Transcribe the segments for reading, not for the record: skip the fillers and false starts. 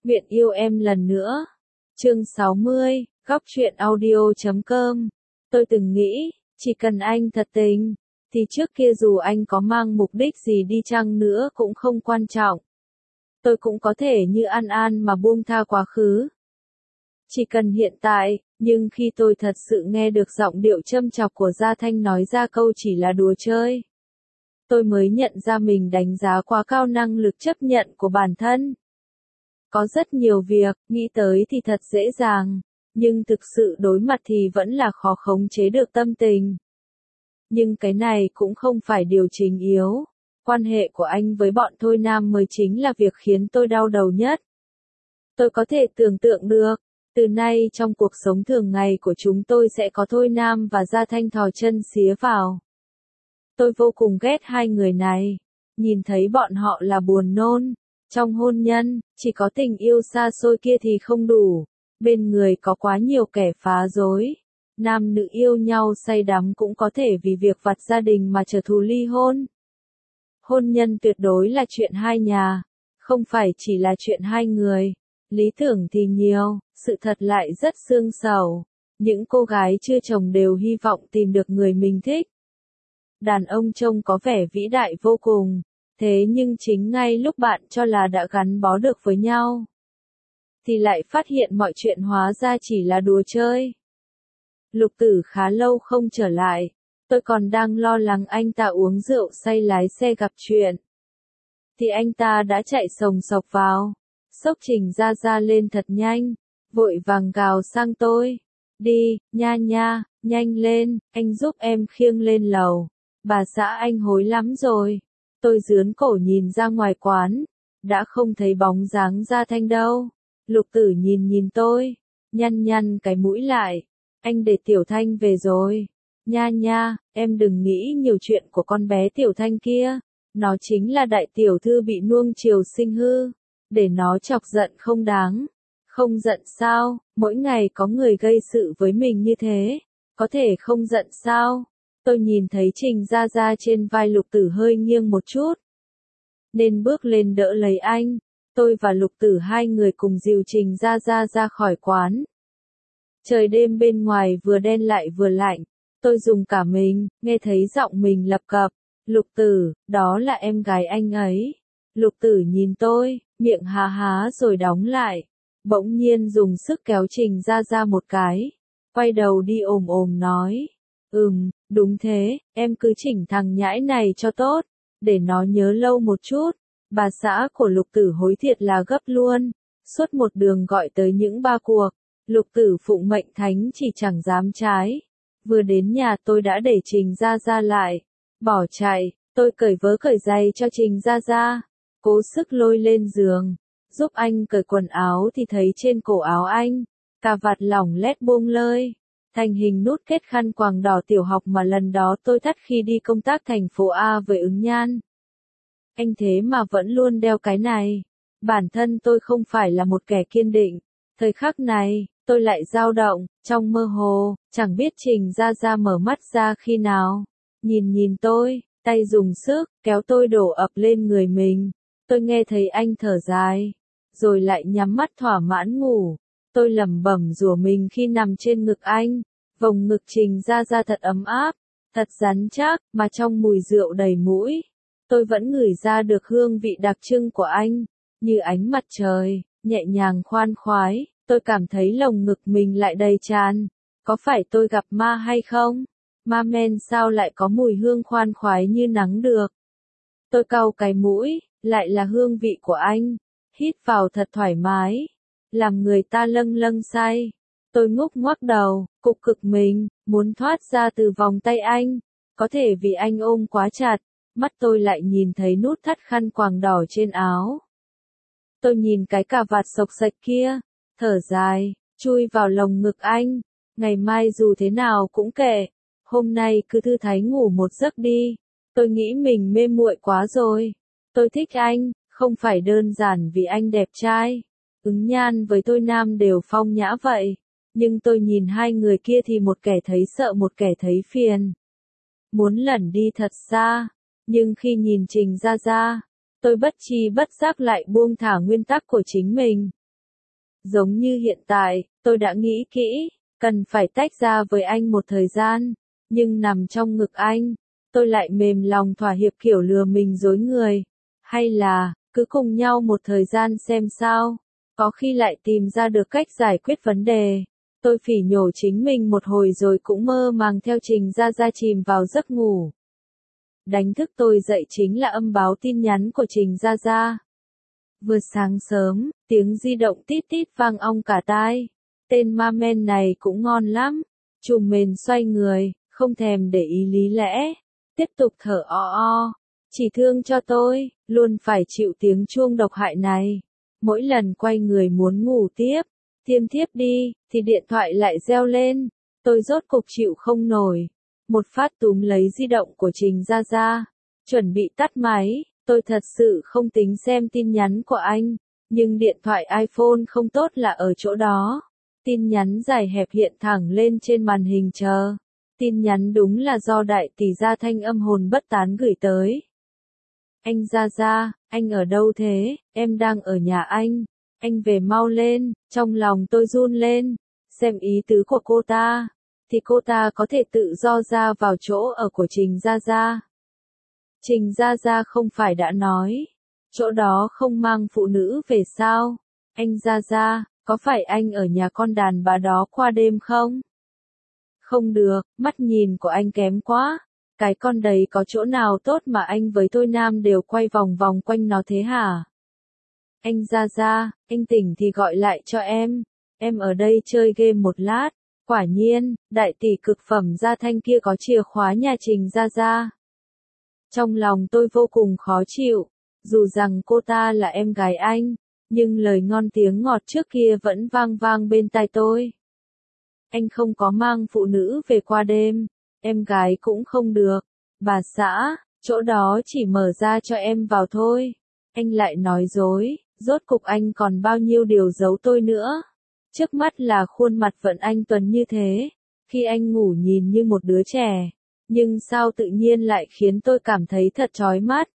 Nguyện yêu em lần nữa. Chương 60, góc truyện audio.com. Tôi từng nghĩ, chỉ cần anh thật tình, thì trước kia dù anh có mang mục đích gì đi chăng nữa cũng không quan trọng. Tôi cũng có thể như An An mà buông tha quá khứ. Chỉ cần hiện tại, nhưng khi tôi thật sự nghe được giọng điệu châm chọc của Gia Thanh nói ra câu chỉ là đùa chơi, tôi mới nhận ra mình đánh giá quá cao năng lực chấp nhận của bản thân. Có rất nhiều việc, nghĩ tới thì thật dễ dàng, nhưng thực sự đối mặt thì vẫn là khó khống chế được tâm tình. Nhưng cái này cũng không phải điều chính yếu. Quan hệ của anh với bọn Thôi Nam mới chính là việc khiến tôi đau đầu nhất. Tôi có thể tưởng tượng được, từ nay trong cuộc sống thường ngày của chúng tôi sẽ có Thôi Nam và Gia Thanh thò chân xía vào. Tôi vô cùng ghét hai người này, nhìn thấy bọn họ là buồn nôn. Trong hôn nhân, chỉ có tình yêu xa xôi kia thì không đủ, bên người có quá nhiều kẻ phá rối. Nam nữ yêu nhau say đắm cũng có thể vì việc vặt gia đình mà trở thù ly hôn. Hôn nhân tuyệt đối là chuyện hai nhà, không phải chỉ là chuyện hai người. Lý tưởng thì nhiều, sự thật lại rất xương xẩu. Những cô gái chưa chồng đều hy vọng tìm được người mình thích. Đàn ông trông có vẻ vĩ đại vô cùng, thế nhưng chính ngay lúc bạn cho là đã gắn bó được với nhau, thì lại phát hiện mọi chuyện hóa ra chỉ là đùa chơi. Lục Tử khá lâu không trở lại, tôi còn đang lo lắng anh ta uống rượu say lái xe gặp chuyện. Thì anh ta đã chạy sồng sộc vào, xốc Trình Gia Gia lên thật nhanh, vội vàng gào sang tôi. Đi, nha nha, nhanh lên, anh giúp em khiêng lên lầu. Bà xã anh hối lắm rồi. Tôi dướn cổ nhìn ra ngoài quán, đã không thấy bóng dáng Gia Thanh đâu. Lục Tử nhìn tôi, nhăn nhăn cái mũi lại. Anh để Tiểu Thanh về rồi. Nha nha, em đừng nghĩ nhiều chuyện của con bé Tiểu Thanh kia. Nó chính là đại tiểu thư bị nuông chiều sinh hư. Để nó chọc giận không đáng. Không giận sao, mỗi ngày có người gây sự với mình như thế. Có thể không giận sao? Tôi nhìn thấy Trình Gia Gia trên vai Lục Tử hơi nghiêng một chút, nên bước lên đỡ lấy anh. Tôi và Lục Tử hai người cùng dìu Trình Gia Gia ra khỏi quán. Trời đêm bên ngoài vừa đen lại vừa lạnh. Tôi dùng cả mình, nghe thấy giọng mình lập cập. Lục Tử, đó là em gái anh ấy. Lục Tử nhìn tôi, miệng há há rồi đóng lại. Bỗng nhiên dùng sức kéo Trình Gia Gia một cái. Quay đầu đi ồm nói. Đúng thế, em cứ chỉnh thằng nhãi này cho tốt, để nó nhớ lâu một chút. Bà xã của Lục Tử hối thiệt là gấp luôn, suốt một đường gọi tới những ba cuộc. Lục Tử phụng mệnh thánh chỉ chẳng dám trái. Vừa đến nhà tôi đã để Trình Gia Gia lại, bỏ chạy. Tôi cởi vớ cởi giày cho Trình Gia Gia, cố sức lôi lên giường, giúp anh cởi quần áo thì thấy trên cổ áo anh, cà vạt lỏng lét buông lơi, thành hình nút kết khăn quàng đỏ tiểu học mà lần đó tôi thắt khi đi công tác thành phố A với Ứng Nhan. Anh thế mà vẫn luôn đeo cái này. Bản thân tôi không phải là một kẻ kiên định. Thời khắc này, tôi lại dao động, trong mơ hồ, chẳng biết Trình Gia Gia mở mắt ra khi nào. Nhìn tôi, tay dùng sức, kéo tôi đổ ập lên người mình. Tôi nghe thấy anh thở dài, rồi lại nhắm mắt thỏa mãn ngủ. Tôi lẩm bẩm rủa mình khi nằm trên ngực anh. Vòng ngực Trình Gia Gia thật ấm áp, thật rắn chắc, mà trong mùi rượu đầy mũi. Tôi vẫn ngửi ra được hương vị đặc trưng của anh, như ánh mặt trời, nhẹ nhàng khoan khoái. Tôi cảm thấy lồng ngực mình lại đầy tràn. Có phải tôi gặp ma hay không? Ma men sao lại có mùi hương khoan khoái như nắng được? Tôi cau cái mũi, lại là hương vị của anh. Hít vào thật thoải mái, làm người ta lâng lâng say. Tôi ngúc ngoác đầu, cục cực mình, muốn thoát ra từ vòng tay anh. Có thể vì anh ôm quá chặt, mắt tôi lại nhìn thấy nút thắt khăn quàng đỏ trên áo. Tôi nhìn cái cà vạt xộc xệch kia, thở dài, chui vào lồng ngực anh. Ngày mai dù thế nào cũng kệ, hôm nay cứ thư thái ngủ một giấc đi. Tôi nghĩ mình mê muội quá rồi. Tôi thích anh, không phải đơn giản vì anh đẹp trai. Ứng Nhan với Thôi Nam đều phong nhã vậy. Nhưng tôi nhìn hai người kia thì một kẻ thấy sợ một kẻ thấy phiền. Muốn lẩn đi thật xa. Nhưng khi nhìn Trình Gia Gia, tôi bất tri bất giác lại buông thả nguyên tắc của chính mình. Giống như hiện tại, tôi đã nghĩ kỹ, cần phải tách ra với anh một thời gian, nhưng nằm trong ngực anh, tôi lại mềm lòng thỏa hiệp kiểu lừa mình dối người. Hay là, cứ cùng nhau một thời gian xem sao, có khi lại tìm ra được cách giải quyết vấn đề. Tôi phỉ nhổ chính mình một hồi rồi cũng mơ màng theo Trình Gia Gia chìm vào giấc ngủ. Đánh thức tôi dậy chính là âm báo tin nhắn của Trình Gia Gia. Vừa sáng sớm, tiếng di động tít tít vang ong cả tai. Tên ma men này cũng ngon lắm. Trùm mền xoay người, không thèm để ý lý lẽ. Tiếp tục thở o o. Chỉ thương cho tôi, luôn phải chịu tiếng chuông độc hại này. Mỗi lần quay người muốn ngủ tiếp, thiêm thiếp đi, thì điện thoại lại reo lên. Tôi rốt cục chịu không nổi. Một phát túm lấy di động của Trình Gia Gia. Chuẩn bị tắt máy. Tôi thật sự không tính xem tin nhắn của anh, nhưng điện thoại iPhone không tốt là ở chỗ đó. Tin nhắn dài hẹp hiện thẳng lên trên màn hình chờ. Tin nhắn đúng là do đại tỷ gia thanh âm hồn bất tán gửi tới. Anh Gia Gia, anh ở đâu thế? Em đang ở nhà anh về mau lên. Trong lòng tôi run lên, xem ý tứ của cô ta, thì cô ta có thể tự do ra vào chỗ ở của Trình Gia Gia. Trình Gia Gia không phải đã nói, chỗ đó không mang phụ nữ về sao? Anh Gia Gia, có phải anh ở nhà con đàn bà đó qua đêm không? Không được, mắt nhìn của anh kém quá. Cái con đấy có chỗ nào tốt mà anh với tôi nam đều quay vòng vòng quanh nó thế hả? Anh Gia Gia, anh tỉnh thì gọi lại cho em ở đây chơi game một lát. Quả nhiên, đại tỷ cực phẩm gia thanh kia có chìa khóa nhà Trình Gia Gia. Trong lòng tôi vô cùng khó chịu, dù rằng cô ta là em gái anh, nhưng lời ngon tiếng ngọt trước kia vẫn vang vang bên tai tôi. Anh không có mang phụ nữ về qua đêm, em gái cũng không được. Bà xã, chỗ đó chỉ mở ra cho em vào thôi. Anh lại nói dối, rốt cục anh còn bao nhiêu điều giấu tôi nữa. Trước mắt là khuôn mặt vẫn anh tuấn như thế, khi anh ngủ nhìn như một đứa trẻ. Nhưng sao tự nhiên lại khiến tôi cảm thấy thật chói mắt.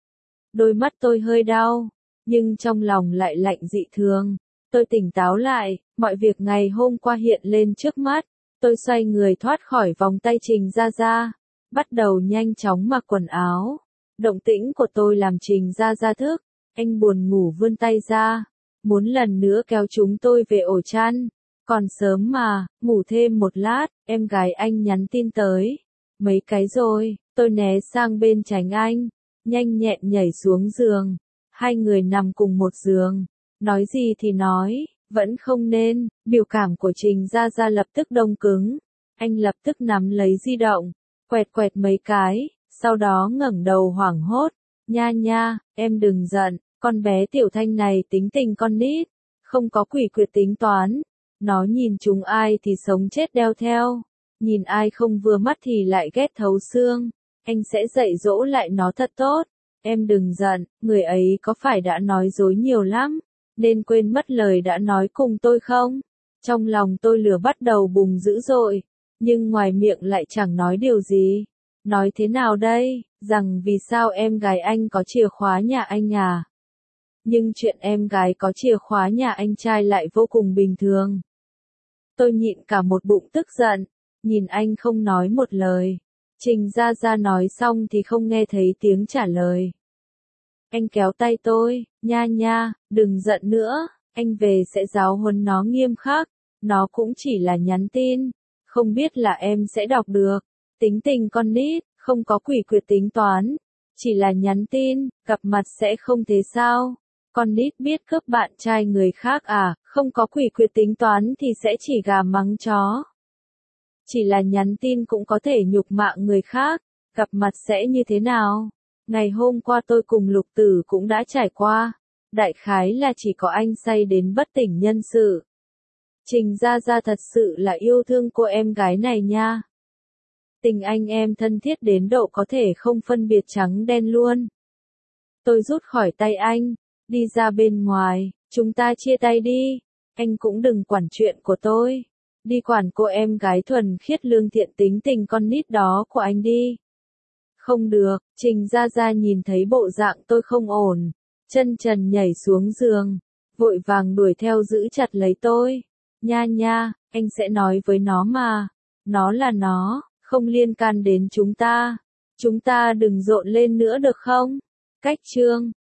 Đôi mắt tôi hơi đau, nhưng trong lòng lại lạnh dị thường. Tôi tỉnh táo lại, mọi việc ngày hôm qua hiện lên trước mắt. Tôi xoay người thoát khỏi vòng tay Trình Gia Gia, bắt đầu nhanh chóng mặc quần áo. Động tĩnh của tôi làm Trình Gia Gia thức, anh buồn ngủ vươn tay ra, muốn lần nữa kéo chúng tôi về ổ chăn. Còn sớm mà, ngủ thêm một lát, em gái anh nhắn tin tới. Mấy cái rồi, tôi né sang bên tránh anh, nhanh nhẹn nhảy xuống giường. Hai người nằm cùng một giường, nói gì thì nói, vẫn không nên. Biểu cảm của Trình Gia Gia lập tức đông cứng. Anh lập tức nắm lấy di động, quẹt quẹt mấy cái, sau đó ngẩng đầu hoảng hốt. Nha nha, em đừng giận, con bé Tiểu Thanh này tính tình con nít, không có quỷ quyệt tính toán. Nó nhìn chúng ai thì sống chết đeo theo. Nhìn ai không vừa mắt thì lại ghét thấu xương. Anh sẽ dạy dỗ lại nó thật tốt. Em đừng giận, người ấy có phải đã nói dối nhiều lắm, nên quên mất lời đã nói cùng tôi không? Trong lòng tôi lửa bắt đầu bùng dữ dội, nhưng ngoài miệng lại chẳng nói điều gì. Nói thế nào đây, rằng vì sao em gái anh có chìa khóa nhà anh à? Nhưng chuyện em gái có chìa khóa nhà anh trai lại vô cùng bình thường. Tôi nhịn cả một bụng tức giận. Nhìn anh không nói một lời. Trình Gia Gia nói xong thì không nghe thấy tiếng trả lời. Anh kéo tay tôi, nha nha, đừng giận nữa, anh về sẽ giáo huấn nó nghiêm khắc. Nó cũng chỉ là nhắn tin, không biết là em sẽ đọc được. Tính tình con nít, không có quỷ quyệt tính toán. Chỉ là nhắn tin, gặp mặt sẽ không thế sao? Con nít biết cướp bạn trai người khác à, không có quỷ quyệt tính toán thì sẽ chỉ gà mắng chó. Chỉ là nhắn tin cũng có thể nhục mạ người khác, gặp mặt sẽ như thế nào? Ngày hôm qua tôi cùng Lục Tử cũng đã trải qua, đại khái là chỉ có anh say đến bất tỉnh nhân sự. Trình Gia Gia thật sự là yêu thương cô em gái này nha. Tình anh em thân thiết đến độ có thể không phân biệt trắng đen luôn. Tôi rút khỏi tay anh, đi ra bên ngoài, chúng ta chia tay đi, anh cũng đừng quản chuyện của tôi. Đi quản cô em gái thuần khiết lương thiện tính tình con nít đó của anh đi. Không được, Trình Gia Gia nhìn thấy bộ dạng tôi không ổn, chân trần nhảy xuống giường, vội vàng đuổi theo giữ chặt lấy tôi. Nha nha, anh sẽ nói với nó mà. Nó là nó, không liên can đến chúng ta. Chúng ta đừng rộn lên nữa được không? Cách chương